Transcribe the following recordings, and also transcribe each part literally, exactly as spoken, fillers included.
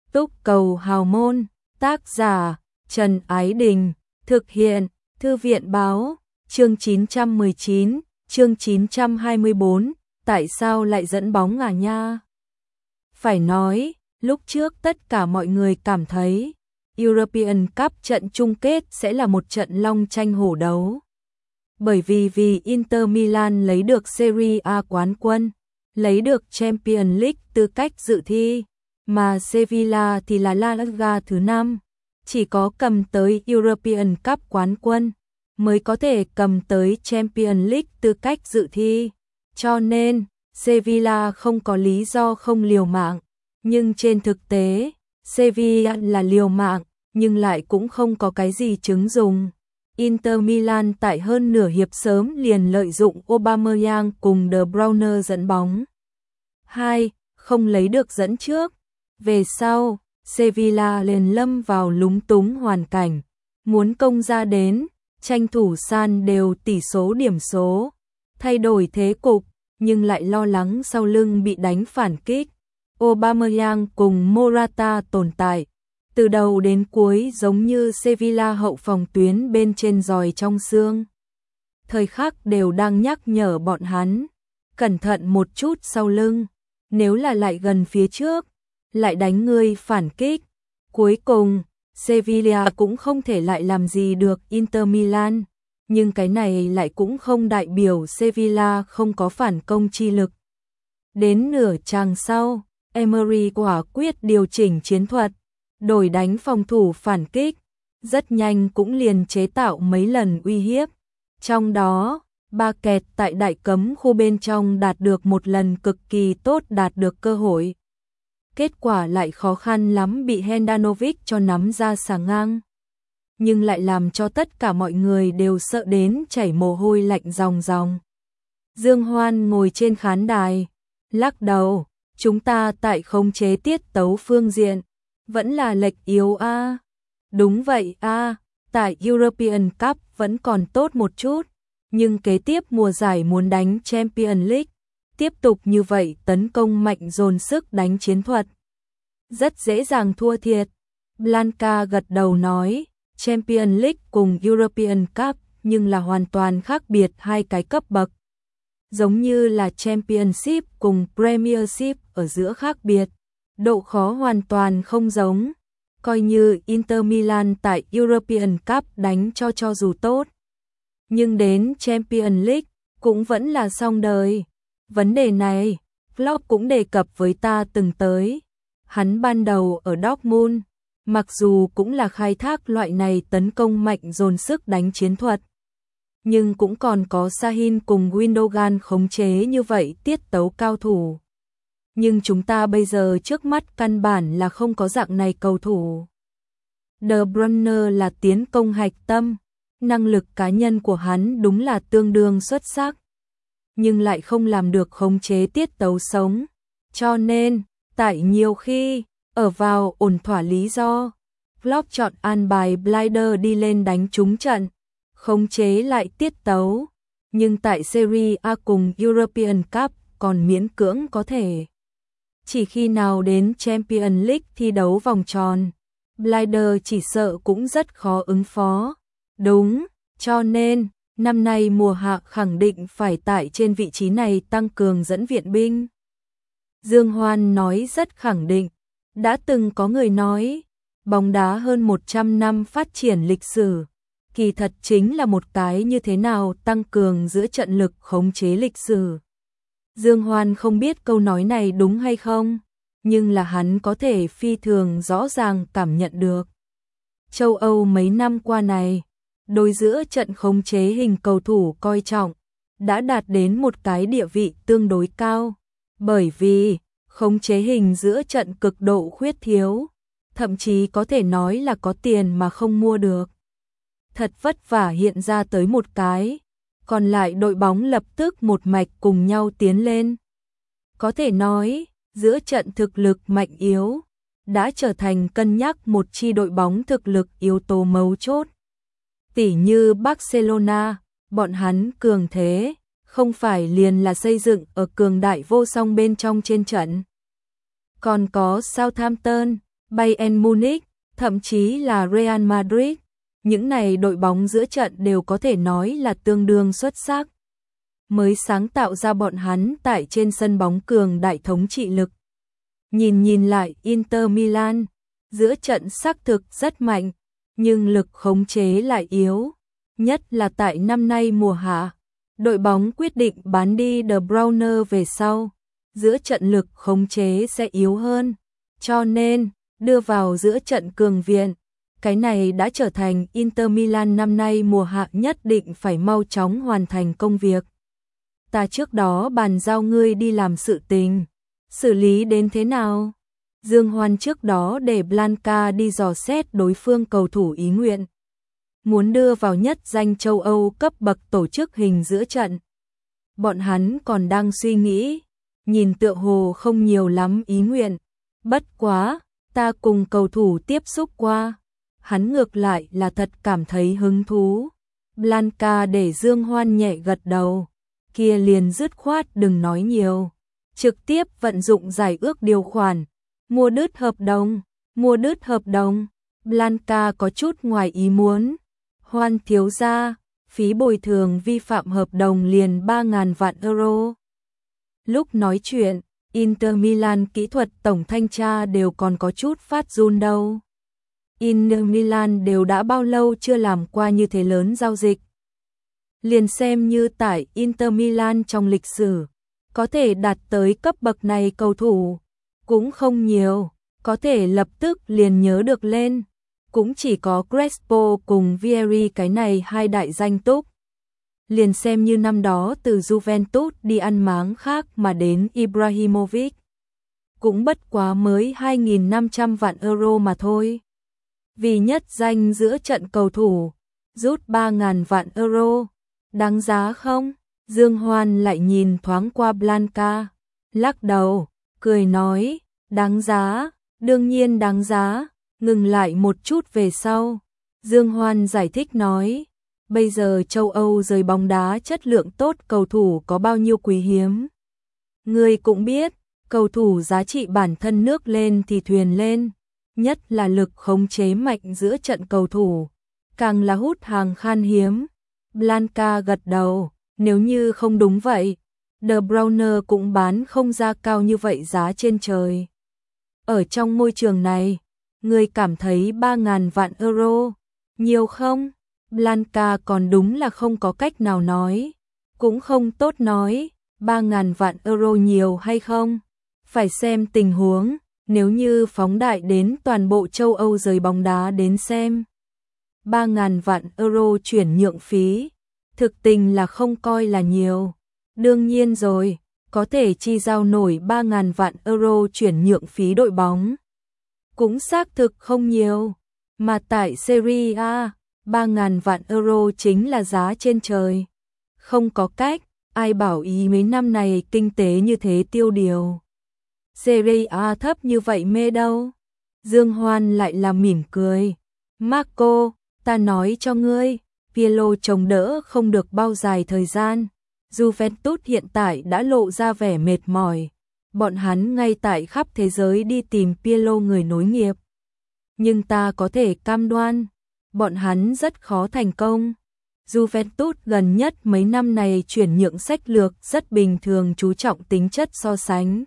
Túc cầu hào môn, tác giả Trần Ái Đình, thực hiện Thư viện báo, chương chín trăm mười chín, chương chín trăm hai mươi bốn, tại sao lại dẫn bóng à nha? Phải nói, lúc trước tất cả mọi người cảm thấy European Cup trận chung kết sẽ là một trận long tranh hổ đấu. Bởi vì vì Inter Milan lấy được Serie A quán quân, lấy được Champions League tư cách dự thi, mà Sevilla thì là La Liga thứ năm, chỉ có cầm tới European Cup quán quân mới có thể cầm tới Champions League tư cách dự thi. Cho nên, Sevilla không có lý do không liều mạng, nhưng trên thực tế, Sevilla là liều mạng, nhưng lại cũng không có cái gì chứng dùng. Inter Milan tại hơn nửa hiệp sớm liền lợi dụng Aubameyang cùng De Bruyne dẫn bóng. hai không lấy được dẫn trước. Về sau, Sevilla liền lâm vào lúng túng hoàn cảnh, muốn công ra đến, tranh thủ san đều tỷ số điểm số, thay đổi thế cục, nhưng lại lo lắng sau lưng bị đánh phản kích. Aubameyang cùng Morata tồn tại, từ đầu đến cuối giống như Sevilla hậu phòng tuyến bên trên giòi trong xương. Thời khắc đều đang nhắc nhở bọn hắn, cẩn thận một chút sau lưng, nếu là lại gần phía trước, lại đánh ngươi phản kích. Cuối cùng, Sevilla cũng không thể lại làm gì được Inter Milan, nhưng cái này lại cũng không đại biểu Sevilla không có phản công chi lực. Đến nửa chàng sau, Emery quả quyết điều chỉnh chiến thuật, đổi đánh phòng thủ phản kích, rất nhanh cũng liền chế tạo mấy lần uy hiếp. Trong đó, Ba Kẹt tại đại cấm khu bên trong đạt được một lần cực kỳ tốt đạt được cơ hội. Kết quả lại khó khăn lắm bị Handanovic cho nắm ra xà ngang. Nhưng lại làm cho tất cả mọi người đều sợ đến chảy mồ hôi lạnh ròng ròng. Dương Hoan ngồi trên khán đài, lắc đầu, chúng ta tại khống chế tiết tấu phương diện, vẫn là lệch yếu a. À. Đúng vậy a, à, tại European Cup vẫn còn tốt một chút, nhưng kế tiếp mùa giải muốn đánh Champions League, tiếp tục như vậy tấn công mạnh dồn sức đánh chiến thuật, rất dễ dàng thua thiệt. Blanca gật đầu nói, Champions League cùng European Cup nhưng là hoàn toàn khác biệt hai cái cấp bậc. Giống như là Championship cùng Premiership ở giữa khác biệt, độ khó hoàn toàn không giống. Coi như Inter Milan tại European Cup đánh cho cho dù tốt, nhưng đến Champions League cũng vẫn là xong đời. Vấn đề này, Klopp cũng đề cập với ta từng tới. Hắn ban đầu ở Dortmund, mặc dù cũng là khai thác loại này tấn công mạnh dồn sức đánh chiến thuật, nhưng cũng còn có Sahin cùng Gundogan khống chế như vậy tiết tấu cao thủ. Nhưng chúng ta bây giờ trước mắt căn bản là không có dạng này cầu thủ. De Bruyne là tiến công hạch tâm, năng lực cá nhân của hắn đúng là tương đương xuất sắc, nhưng lại không làm được khống chế tiết tấu sống. Cho nên, tại nhiều khi, ở vào ổn thỏa lý do, Klopp chọn an bài Blinder đi lên đánh trúng trận, khống chế lại tiết tấu, nhưng tại Serie A cùng European Cup còn miễn cưỡng có thể. Chỉ khi nào đến Champions League thi đấu vòng tròn, Blinder chỉ sợ cũng rất khó ứng phó. Đúng, cho nên, năm nay mùa hạ khẳng định phải tại trên vị trí này tăng cường dẫn viện binh. Dương Hoan nói rất khẳng định, đã từng có người nói, bóng đá hơn một trăm năm phát triển lịch sử, kỳ thật chính là một cái như thế nào tăng cường giữa trận lực khống chế lịch sử. Dương Hoan không biết câu nói này đúng hay không, nhưng là hắn có thể phi thường rõ ràng cảm nhận được. Châu Âu mấy năm qua này, đối giữa trận khống chế hình cầu thủ coi trọng, đã đạt đến một cái địa vị tương đối cao, bởi vì khống chế hình giữa trận cực độ khuyết thiếu, thậm chí có thể nói là có tiền mà không mua được. Thật vất vả hiện ra tới một cái, còn lại đội bóng lập tức một mạch cùng nhau tiến lên. Có thể nói, giữa trận thực lực mạnh yếu, đã trở thành cân nhắc một chi đội bóng thực lực yếu tố mấu chốt. Tỉ như Barcelona, bọn hắn cường thế, không phải liền là xây dựng ở cường đại vô song bên trong trên trận. Còn có Southampton, Bayern Munich, thậm chí là Real Madrid. Những này đội bóng giữa trận đều có thể nói là tương đương xuất sắc. Mới sáng tạo ra bọn hắn tại trên sân bóng cường đại thống trị lực. Nhìn nhìn lại Inter Milan, giữa trận xác thực rất mạnh, nhưng lực khống chế lại yếu. Nhất là tại năm nay mùa hạ, đội bóng quyết định bán đi De Bruyne về sau, giữa trận lực khống chế sẽ yếu hơn. Cho nên, đưa vào giữa trận cường viện, cái này đã trở thành Inter Milan năm nay mùa hạ nhất định phải mau chóng hoàn thành công việc. Ta trước đó bàn giao ngươi đi làm sự tình, xử lý đến thế nào? Dương Hoan trước đó để Blanca đi dò xét đối phương cầu thủ ý nguyện, muốn đưa vào nhất danh châu Âu cấp bậc tổ chức hình giữa trận. Bọn hắn còn đang suy nghĩ, nhìn tựa hồ không nhiều lắm ý nguyện. Bất quá, ta cùng cầu thủ tiếp xúc qua, hắn ngược lại là thật cảm thấy hứng thú. Blanca để Dương Hoan nhẹ gật đầu, kia liền dứt khoát đừng nói nhiều, trực tiếp vận dụng giải ước điều khoản, mua đứt hợp đồng, mua đứt hợp đồng. Blanca có chút ngoài ý muốn. Hoan thiếu gia, phí bồi thường vi phạm hợp đồng liền ba nghìn vạn euro. Lúc nói chuyện, Inter Milan kỹ thuật tổng thanh tra đều còn có chút phát run đâu. Inter Milan đều đã bao lâu chưa làm qua như thế lớn giao dịch. Liền xem như tại Inter Milan trong lịch sử, có thể đạt tới cấp bậc này cầu thủ, cũng không nhiều, có thể lập tức liền nhớ được lên. Cũng chỉ có Crespo cùng Vieri cái này hai đại danh túc. Liền xem như năm đó từ Juventus đi ăn máng khác mà đến Ibrahimovic, cũng bất quá mới hai nghìn năm trăm vạn euro mà thôi. Vì nhất danh giữa trận cầu thủ, rút ba nghìn vạn euro, đáng giá không? Dương Hoan lại nhìn thoáng qua Blanca, lắc đầu, cười nói, đáng giá, đương nhiên đáng giá. Ngừng lại một chút về sau, Dương Hoan giải thích nói, bây giờ châu Âu giới bóng đá chất lượng tốt cầu thủ có bao nhiêu quý hiếm. Người cũng biết, cầu thủ giá trị bản thân nước lên thì thuyền lên, nhất là lực khống chế mạnh giữa trận cầu thủ, càng là hút hàng khan hiếm. Blanca gật đầu, nếu như không đúng vậy, De Bruyne cũng bán không ra cao như vậy giá trên trời. Ở trong môi trường này, người cảm thấy ba nghìn vạn euro, nhiều không? Blanca còn đúng là không có cách nào nói, cũng không tốt nói, ba nghìn vạn euro nhiều hay không? Phải xem tình huống, nếu như phóng đại đến toàn bộ châu Âu giới bóng đá đến xem. ba nghìn vạn euro chuyển nhượng phí, thực tình là không coi là nhiều. Đương nhiên rồi, có thể chi giao nổi ba nghìn vạn euro chuyển nhượng phí đội bóng. Cũng xác thực không nhiều, mà tại Serie A, ba nghìn vạn euro chính là giá trên trời. Không có cách, ai bảo ý mấy năm này kinh tế như thế tiêu điều. Serie A thấp như vậy mê đâu. Dương Hoan lại là mỉm cười. Marco, ta nói cho ngươi, Pirlo chống đỡ không được bao dài thời gian. Juventus hiện tại đã lộ ra vẻ mệt mỏi. Bọn hắn ngay tại khắp thế giới đi tìm Pirlo người nối nghiệp. Nhưng ta có thể cam đoan, bọn hắn rất khó thành công. Juventus gần nhất mấy năm này chuyển nhượng sách lược rất bình thường chú trọng tính chất so sánh.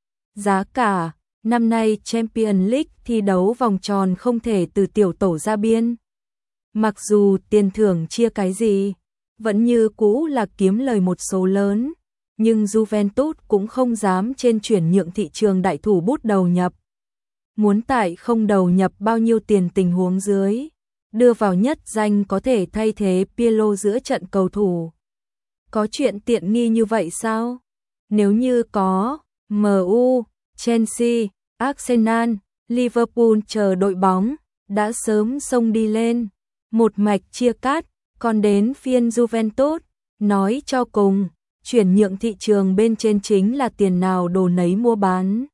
Giá cả, năm nay Champions League thi đấu vòng tròn không thể từ tiểu tổ ra biên. Mặc dù tiền thưởng chia cái gì, vẫn như cũ là kiếm lời một số lớn. Nhưng Juventus cũng không dám trên chuyển nhượng thị trường đại thủ bút đầu nhập. Muốn tại không đầu nhập bao nhiêu tiền tình huống dưới, đưa vào nhất danh có thể thay thế Pirlo giữa trận cầu thủ. Có chuyện tiện nghi như vậy sao? Nếu như có, em u, Chelsea, Arsenal, Liverpool chờ đội bóng, đã sớm xông đi lên. Một mạch chia cắt, còn đến phiên Juventus, nói cho cùng. Chuyển nhượng thị trường bên trên chính là tiền nào đồ nấy mua bán.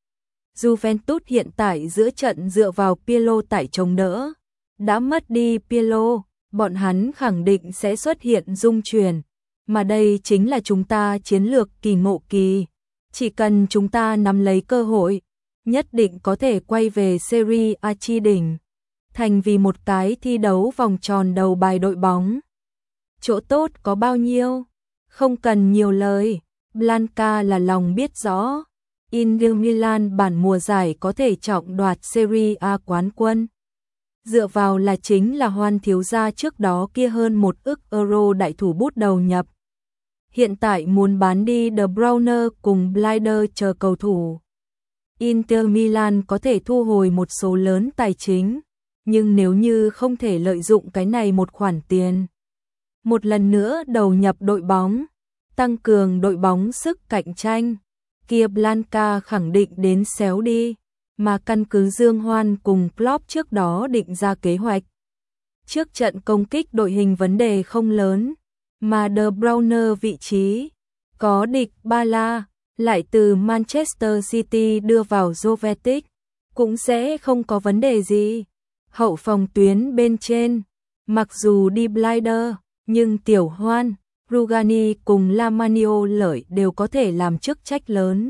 Juventus hiện tại giữa trận dựa vào Pirlo tại chống đỡ. Đã mất đi Pirlo, bọn hắn khẳng định sẽ xuất hiện dung chuyển. Mà đây chính là chúng ta chiến lược kỳ ngộ kỳ. Chỉ cần chúng ta nắm lấy cơ hội, nhất định có thể quay về Serie A chi đỉnh, thành vì một cái thi đấu vòng tròn đầu bài đội bóng. Chỗ tốt có bao nhiêu? Không cần nhiều lời, Blanca là lòng biết rõ. Inter Milan bản mùa giải có thể trọng đoạt Serie A quán quân. Dựa vào là chính là Hoan thiếu gia trước đó kia hơn một ức euro đại thủ bút đầu nhập. Hiện tại muốn bán đi De Bruyne cùng Blinder chờ cầu thủ. Inter Milan có thể thu hồi một số lớn tài chính, nhưng nếu như không thể lợi dụng cái này một khoản tiền, một lần nữa đầu nhập đội bóng, tăng cường đội bóng sức cạnh tranh, kia Blanca khẳng định đến xéo đi, mà căn cứ Dương Hoan cùng Klopp trước đó định ra kế hoạch. Trước trận công kích đội hình vấn đề không lớn, mà De Bruyne vị trí có địch Ba La, lại từ Manchester City đưa vào Jovetic, cũng sẽ không có vấn đề gì. Hậu phòng tuyến bên trên, mặc dù đi Blinder, nhưng Tiểu Hoan, Rugani cùng Lamanio lợi đều có thể làm chức trách lớn.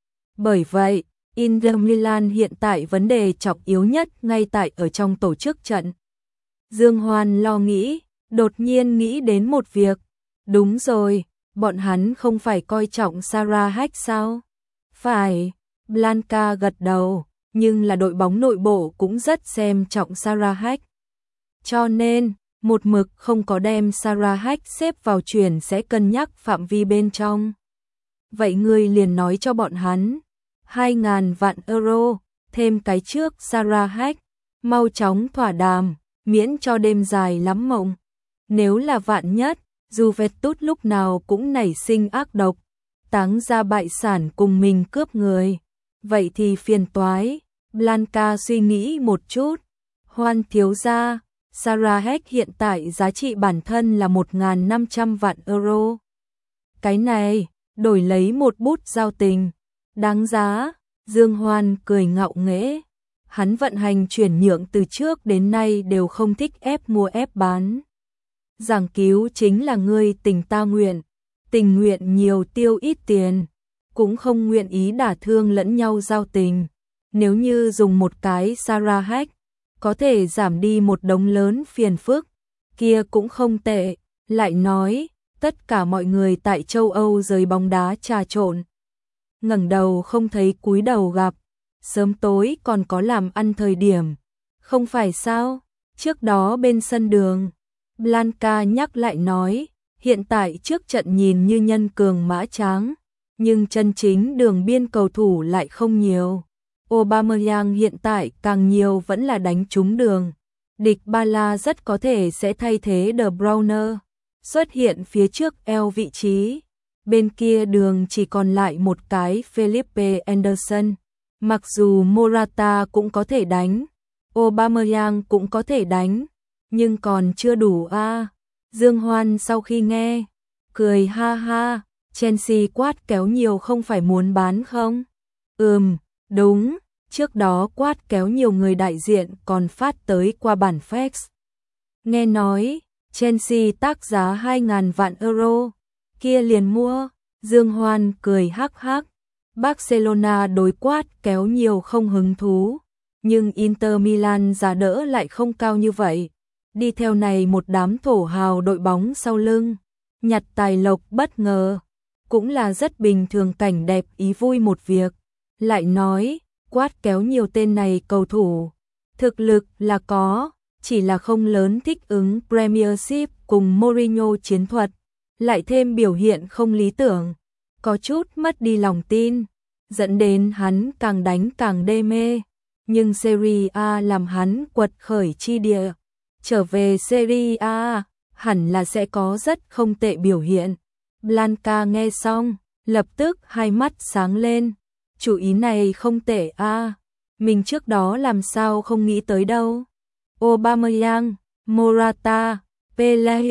Bởi vậy, Inter Milan hiện tại vấn đề trọng yếu nhất ngay tại ở trong tổ chức trận. Dương Hoan lo nghĩ, đột nhiên nghĩ đến một việc. Đúng rồi, bọn hắn không phải coi trọng Sarah Hack sao? Phải, Blanca gật đầu, nhưng là đội bóng nội bộ cũng rất xem trọng Sarah Hack. Cho nên, một mực không có đem Sarah Hack xếp vào chuyển sẽ cân nhắc phạm vi bên trong. Vậy ngươi liền nói cho bọn hắn, hai ngàn vạn euro, thêm cái trước Sarah Hack, mau chóng thỏa đàm, miễn cho đêm dài lắm mộng. Nếu là vạn nhất, Juventus lúc nào cũng nảy sinh ác độc, táng ra bại sản cùng mình cướp người. Vậy thì phiền toái. Blanca suy nghĩ một chút. Hoan thiếu gia, Sarah Hack hiện tại giá trị bản thân là một nghìn năm trăm vạn euro. Cái này, đổi lấy một bút giao tình. Đáng giá, Dương Hoan cười ngạo nghễ. Hắn vận hành chuyển nhượng từ trước đến nay đều không thích ép mua ép bán. Giảng cứu chính là ngươi tình ta nguyện, tình nguyện nhiều tiêu ít tiền, cũng không nguyện ý đả thương lẫn nhau giao tình. Nếu như dùng một cái Sarah Hack, có thể giảm đi một đống lớn phiền phức, kia cũng không tệ. Lại nói, tất cả mọi người tại châu Âu giới bóng đá trà trộn. Ngẩng đầu không thấy cúi đầu gặp, sớm tối còn có làm ăn thời điểm. Không phải sao, trước đó bên sân đường, Blanca nhắc lại nói, hiện tại trước trận nhìn như nhân cường mã tráng, nhưng chân chính đường biên cầu thủ lại không nhiều. Aubameyang hiện tại càng nhiều vẫn là đánh trúng đường. Địch Ba La rất có thể sẽ thay thế De Bruyne, xuất hiện phía trước eo vị trí. Bên kia đường chỉ còn lại một cái Felipe Anderson. Mặc dù Morata cũng có thể đánh, Aubameyang cũng có thể đánh, nhưng còn chưa đủ a. À. Dương Hoan sau khi nghe, cười ha ha, Chelsea quát kéo nhiều không phải muốn bán không? Ừm, đúng, trước đó quát kéo nhiều người đại diện còn phát tới qua bản fax. Nghe nói, Chelsea tác giá hai ngàn vạn euro, kia liền mua. Dương Hoan cười hắc hắc. Barcelona đối quát kéo nhiều không hứng thú, nhưng Inter Milan giá đỡ lại không cao như vậy. Đi theo này một đám thổ hào đội bóng sau lưng, nhặt tài lộc bất ngờ, cũng là rất bình thường cảnh đẹp ý vui một việc. Lại nói, quát kéo nhiều tên này cầu thủ, thực lực là có, chỉ là không lớn thích ứng Premiership cùng Mourinho chiến thuật, lại thêm biểu hiện không lý tưởng, có chút mất đi lòng tin, dẫn đến hắn càng đánh càng đê mê. Nhưng Serie A làm hắn quật khởi chi địa, trở về Serie A, hẳn là sẽ có rất không tệ biểu hiện. Blanca nghe xong, lập tức hai mắt sáng lên. Chủ ý này không tệ a, à. Mình trước đó làm sao không nghĩ tới đâu. Aubameyang, Morata, Pele,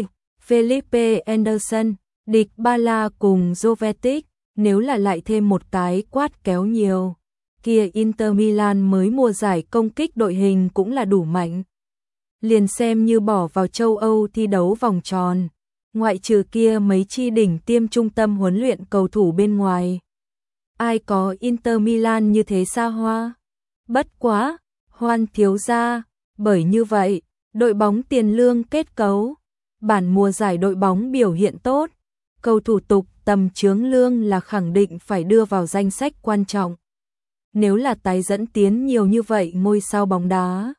Felipe Anderson, địch Ba La cùng Jovetic, nếu là lại thêm một cái quát kéo nhiều, kia Inter Milan mới mùa giải công kích đội hình cũng là đủ mạnh. Liền xem như bỏ vào châu Âu thi đấu vòng tròn, ngoại trừ kia mấy chi đỉnh tiêm trung tâm huấn luyện cầu thủ bên ngoài. ai có Inter Milan như thế xa hoa. Bất quá, Hoan thiếu gia, bởi như vậy, đội bóng tiền lương kết cấu, bản mùa giải đội bóng biểu hiện tốt, cầu thủ tục tầm chướng lương là khẳng định phải đưa vào danh sách quan trọng. Nếu là tái dẫn tiến nhiều như vậy ngôi sao bóng đá,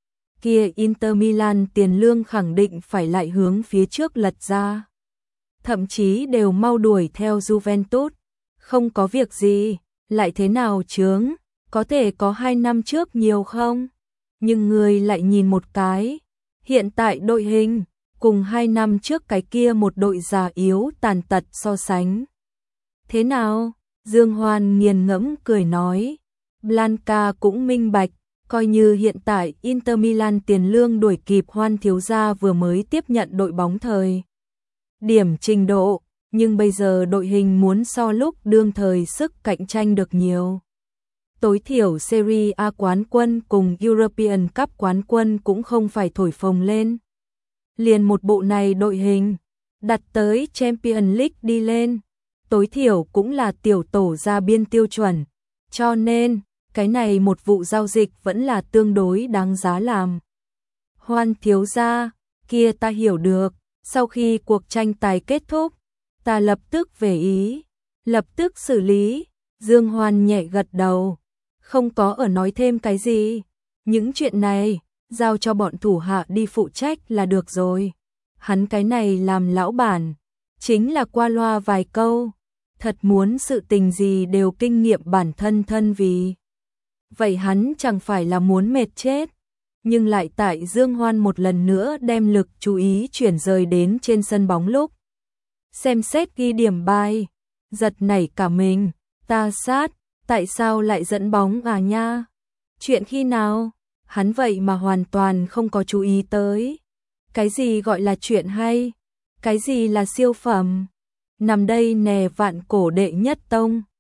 kia Inter Milan tiền lương khẳng định phải lại hướng phía trước lật ra. Thậm chí đều mau đuổi theo Juventus, không có việc gì, lại thế nào chướng, có thể có hai năm trước nhiều không? Nhưng người lại nhìn một cái, hiện tại đội hình, cùng hai năm trước cái kia một đội già yếu tàn tật so sánh. Thế nào? Dương Hoan nghiền ngẫm cười nói, Blanca cũng minh bạch, coi như hiện tại Inter Milan tiền lương đuổi kịp Hoan thiếu gia vừa mới tiếp nhận đội bóng thời điểm trình độ, nhưng bây giờ đội hình muốn so lúc đương thời sức cạnh tranh được nhiều. Tối thiểu Serie A quán quân cùng European Cup quán quân cũng không phải thổi phồng lên. Liền một bộ này đội hình, đặt tới Champions League đi lên, tối thiểu cũng là tiểu tổ ra biên tiêu chuẩn. Cho nên, cái này một vụ giao dịch vẫn là tương đối đáng giá làm. Hoan thiếu gia, kia ta hiểu được, sau khi cuộc tranh tài kết thúc, ta lập tức về Ý, lập tức xử lý. Dương Hoan nhẹ gật đầu, không có ở nói thêm cái gì. Những chuyện này, giao cho bọn thủ hạ đi phụ trách là được rồi. Hắn cái này làm lão bản, chính là qua loa vài câu, thật muốn sự tình gì đều kinh nghiệm bản thân thân vì. Vậy hắn chẳng phải là muốn mệt chết, nhưng lại tại Dương Hoan một lần nữa đem lực chú ý chuyển rời đến trên sân bóng lúc. Xem xét ghi điểm bài, giật nảy cả mình, ta sát, tại sao lại dẫn bóng à nha? Chuyện khi nào? Hắn vậy mà hoàn toàn không có chú ý tới. Cái gì gọi là chuyện hay? Cái gì là siêu phẩm? Nằm đây nè vạn cổ đệ nhất tông.